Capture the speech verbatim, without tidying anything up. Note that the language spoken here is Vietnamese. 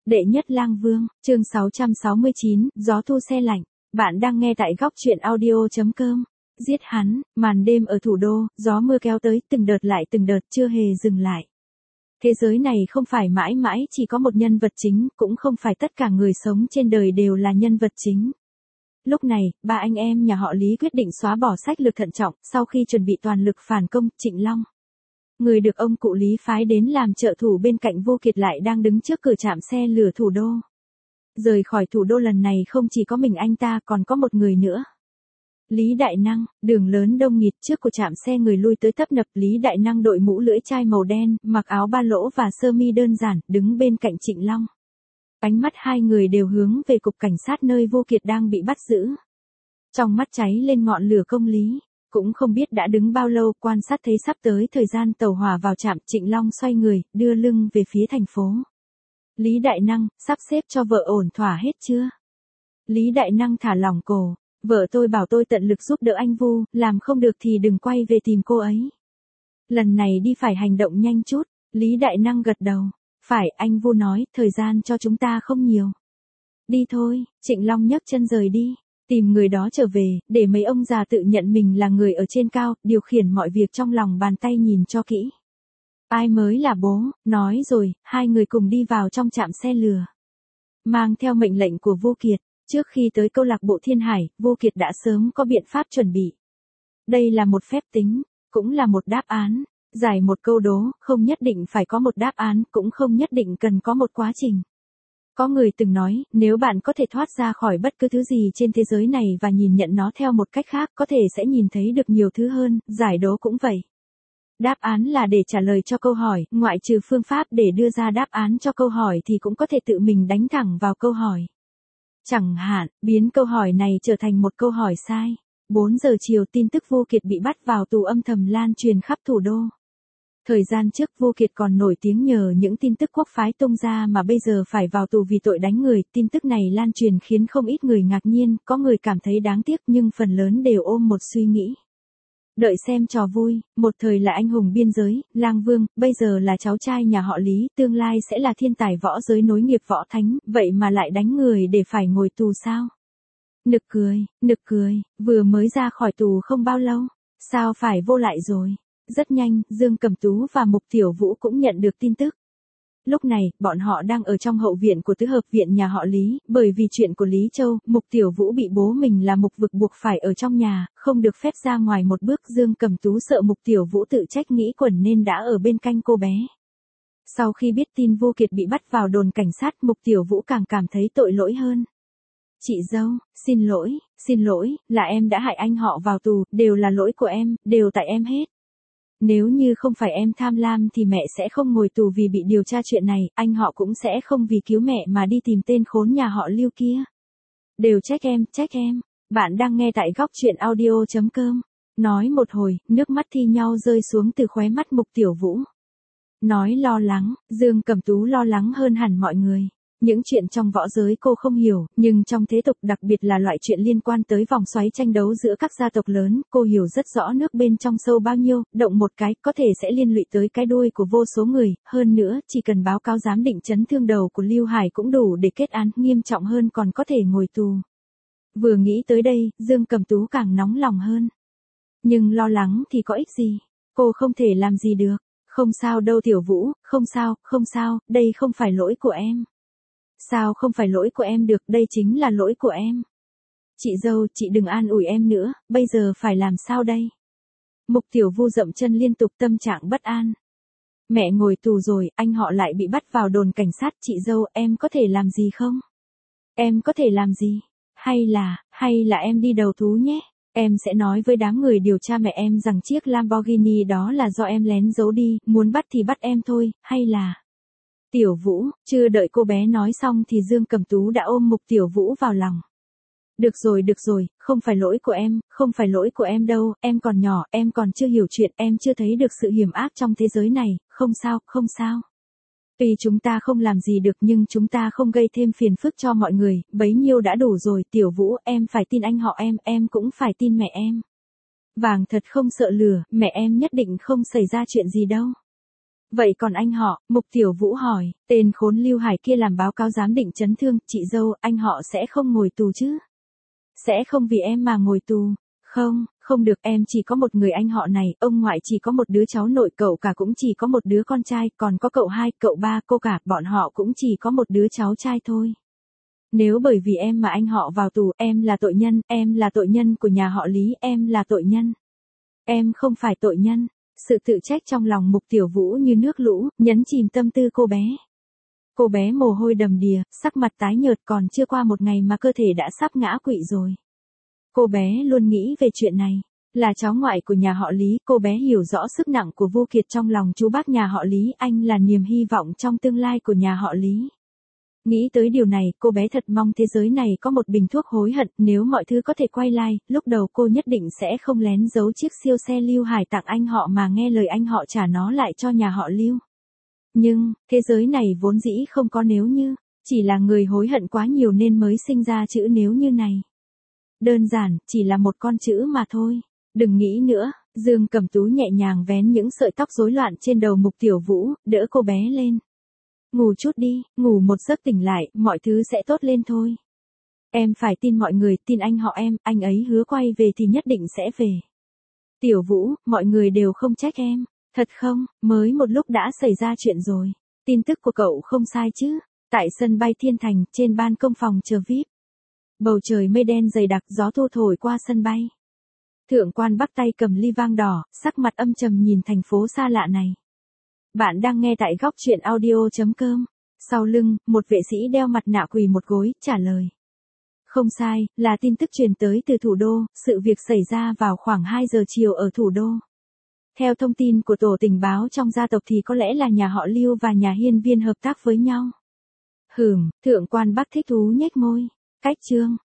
Đệ nhất lang vương, chương sáu trăm sáu mươi chín, gió thu se lạnh. Bạn đang nghe tại góc truyện audio chấm com. Giết hắn, màn đêm ở thủ đô, gió mưa kéo tới, từng đợt lại từng đợt, chưa hề dừng lại. Thế giới này không phải mãi mãi chỉ có một nhân vật chính, cũng không phải tất cả người sống trên đời đều là nhân vật chính. Lúc này, ba anh em nhà họ Lý quyết định xóa bỏ sách lược thận trọng, sau khi chuẩn bị toàn lực phản công, Trịnh Long, người được ông cụ Lý phái đến làm trợ thủ bên cạnh Vô Kiệt, lại đang đứng trước cửa trạm xe lửa thủ đô. Rời khỏi thủ đô lần này không chỉ có mình anh ta, còn có một người nữa. Lý Đại Năng, đường lớn đông nghịt, trước của trạm xe người lui tới tấp nập. Lý Đại Năng đội mũ lưỡi chai màu đen, mặc áo ba lỗ và sơ mi đơn giản, đứng bên cạnh Trịnh Long. Ánh mắt hai người đều hướng về cục cảnh sát nơi Vô Kiệt đang bị bắt giữ. Trong mắt cháy lên ngọn lửa công lý. Cũng không biết đã đứng bao lâu, quan sát thấy sắp tới thời gian tàu hỏa vào trạm, Trịnh Long xoay người, đưa lưng về phía thành phố. Lý Đại Năng, sắp xếp cho vợ ổn thỏa hết chưa? Lý Đại Năng thả lỏng cổ, vợ tôi bảo tôi tận lực giúp đỡ anh Vu, làm không được thì đừng quay về tìm cô ấy. Lần này đi phải hành động nhanh chút, Lý Đại Năng gật đầu. Phải, anh Vu nói, thời gian cho chúng ta không nhiều. Đi thôi, Trịnh Long nhấc chân rời đi. Tìm người đó trở về, để mấy ông già tự nhận mình là người ở trên cao, điều khiển mọi việc trong lòng bàn tay nhìn cho kỹ. Ai mới là bố, nói rồi, hai người cùng đi vào trong trạm xe lửa. Mang theo mệnh lệnh của Vô Kiệt, trước khi tới câu lạc bộ Thiên Hải, Vô Kiệt đã sớm có biện pháp chuẩn bị. Đây là một phép tính, cũng là một đáp án. Giải một câu đố, không nhất định phải có một đáp án, cũng không nhất định cần có một quá trình. Có người từng nói, nếu bạn có thể thoát ra khỏi bất cứ thứ gì trên thế giới này và nhìn nhận nó theo một cách khác, có thể sẽ nhìn thấy được nhiều thứ hơn, giải đố cũng vậy. Đáp án là để trả lời cho câu hỏi, ngoại trừ phương pháp để đưa ra đáp án cho câu hỏi thì cũng có thể tự mình đánh thẳng vào câu hỏi. Chẳng hạn, biến câu hỏi này trở thành một câu hỏi sai. bốn giờ chiều, tin tức Vô Kiệt bị bắt vào tù âm thầm lan truyền khắp thủ đô. Thời gian trước Vô Kiệt còn nổi tiếng nhờ những tin tức quốc phái tung ra, mà bây giờ phải vào tù vì tội đánh người. Tin tức này lan truyền khiến không ít người ngạc nhiên, có người cảm thấy đáng tiếc nhưng phần lớn đều ôm một suy nghĩ. Đợi xem trò vui, một thời là anh hùng biên giới, lang vương, bây giờ là cháu trai nhà họ Lý, tương lai sẽ là thiên tài võ giới nối nghiệp võ thánh, vậy mà lại đánh người để phải ngồi tù sao? Nực cười, nực cười, vừa mới ra khỏi tù không bao lâu, sao phải vô lại rồi? Rất nhanh, Dương Cẩm Tú và Mục Tiểu Vũ cũng nhận được tin tức. Lúc này, bọn họ đang ở trong hậu viện của tứ hợp viện nhà họ Lý, bởi vì chuyện của Lý Châu, Mục Tiểu Vũ bị bố mình là Mục Vực buộc phải ở trong nhà, không được phép ra ngoài một bước. Dương Cẩm Tú sợ Mục Tiểu Vũ tự trách nghĩ quẩn nên đã ở bên cạnh cô bé. Sau khi biết tin Vô Kiệt bị bắt vào đồn cảnh sát, Mục Tiểu Vũ càng cảm thấy tội lỗi hơn. Chị dâu, xin lỗi, xin lỗi, là em đã hại anh họ vào tù, đều là lỗi của em, đều tại em hết. Nếu như không phải em tham lam thì mẹ sẽ không ngồi tù vì bị điều tra chuyện này, anh họ cũng sẽ không vì cứu mẹ mà đi tìm tên khốn nhà họ Lưu kia. Đều trách em, trách em. Bạn đang nghe tại góc truyện audio chấm com. Nói một hồi, nước mắt thi nhau rơi xuống từ khóe mắt Mục Tiểu Vũ. Nói lo lắng, Dương Cẩm Tú lo lắng hơn hẳn mọi người. Những chuyện trong võ giới cô không hiểu, nhưng trong thế tục, đặc biệt là loại chuyện liên quan tới vòng xoáy tranh đấu giữa các gia tộc lớn, cô hiểu rất rõ nước bên trong sâu bao nhiêu, động một cái, có thể sẽ liên lụy tới cái đuôi của vô số người, hơn nữa, chỉ cần báo cáo giám định chấn thương đầu của Lưu Hải cũng đủ để kết án, nghiêm trọng hơn còn có thể ngồi tù. Vừa nghĩ tới đây, Dương Cẩm Tú càng nóng lòng hơn. Nhưng lo lắng thì có ích gì, cô không thể làm gì được. Không sao đâu Tiểu Vũ, không sao, không sao, đây không phải lỗi của em. Sao không phải lỗi của em được, đây chính là lỗi của em. Chị dâu, chị đừng an ủi em nữa, bây giờ phải làm sao đây? Mục Tiểu Vu dậm chân liên tục, tâm trạng bất an. Mẹ ngồi tù rồi, anh họ lại bị bắt vào đồn cảnh sát, chị dâu, em có thể làm gì không? Em có thể làm gì? Hay là, hay là em đi đầu thú nhé? Em sẽ nói với đám người điều tra mẹ em rằng chiếc Lamborghini đó là do em lén giấu đi, muốn bắt thì bắt em thôi, hay là... Tiểu Vũ, chưa đợi cô bé nói xong thì Dương Cẩm Tú đã ôm Mục Tiểu Vũ vào lòng. Được rồi, được rồi, không phải lỗi của em, không phải lỗi của em đâu, em còn nhỏ, em còn chưa hiểu chuyện, em chưa thấy được sự hiểm ác trong thế giới này, không sao, không sao. Tuy chúng ta không làm gì được nhưng chúng ta không gây thêm phiền phức cho mọi người, bấy nhiêu đã đủ rồi. Tiểu Vũ, em phải tin anh họ em, em cũng phải tin mẹ em. Vàng thật không sợ lửa, mẹ em nhất định không xảy ra chuyện gì đâu. Vậy còn anh họ, Mục Tiểu Vũ hỏi, tên khốn Lưu Hải kia làm báo cáo giám định chấn thương, chị dâu, anh họ sẽ không ngồi tù chứ? Sẽ không vì em mà ngồi tù. Không, không được, em chỉ có một người anh họ này, ông ngoại chỉ có một đứa cháu nội, cậu cả cũng chỉ có một đứa con trai, còn có cậu hai, cậu ba, cô cả, bọn họ cũng chỉ có một đứa cháu trai thôi. Nếu bởi vì em mà anh họ vào tù, em là tội nhân, em là tội nhân của nhà họ Lý, em là tội nhân. Em không phải tội nhân. Sự tự trách trong lòng Mục Tiểu Vũ như nước lũ, nhấn chìm tâm tư cô bé. Cô bé mồ hôi đầm đìa, sắc mặt tái nhợt, còn chưa qua một ngày mà cơ thể đã sắp ngã quỵ rồi. Cô bé luôn nghĩ về chuyện này. Là cháu ngoại của nhà họ Lý, cô bé hiểu rõ sức nặng của Vô Kiệt trong lòng chú bác nhà họ Lý, anh là niềm hy vọng trong tương lai của nhà họ Lý. Nghĩ tới điều này, cô bé thật mong thế giới này có một bình thuốc hối hận, nếu mọi thứ có thể quay lại, lúc đầu cô nhất định sẽ không lén giấu chiếc siêu xe Lưu Hải tặng anh họ mà nghe lời anh họ trả nó lại cho nhà họ Lưu. Nhưng, thế giới này vốn dĩ không có nếu như, chỉ là người hối hận quá nhiều nên mới sinh ra chữ nếu như này. Đơn giản, chỉ là một con chữ mà thôi. Đừng nghĩ nữa, Dương Cẩm Tú nhẹ nhàng vén những sợi tóc rối loạn trên đầu Mục Tiểu Vũ, đỡ cô bé lên. Ngủ chút đi, ngủ một giấc tỉnh lại, mọi thứ sẽ tốt lên thôi. Em phải tin mọi người, tin anh họ em, anh ấy hứa quay về thì nhất định sẽ về. Tiểu Vũ, mọi người đều không trách em. Thật không, mới một lúc đã xảy ra chuyện rồi. Tin tức của cậu không sai chứ. Tại sân bay Thiên Thành, trên ban công phòng chờ vi ai pi. Bầu trời mây đen dày đặc, gió thu thổi qua sân bay. Thượng quan Bắc tay cầm ly vang đỏ, sắc mặt âm trầm nhìn thành phố xa lạ này. Bạn đang nghe tại góc truyện audio chấm com. Sau lưng, một vệ sĩ đeo mặt nạ quỳ một gối, trả lời. Không sai, là tin tức truyền tới từ thủ đô, sự việc xảy ra vào khoảng hai giờ chiều ở thủ đô. Theo thông tin của tổ tình báo trong gia tộc thì có lẽ là nhà họ Lưu và nhà Hiên Viên hợp tác với nhau. Hửm, thượng quan Bắc thích thú nhếch môi. Cách chương,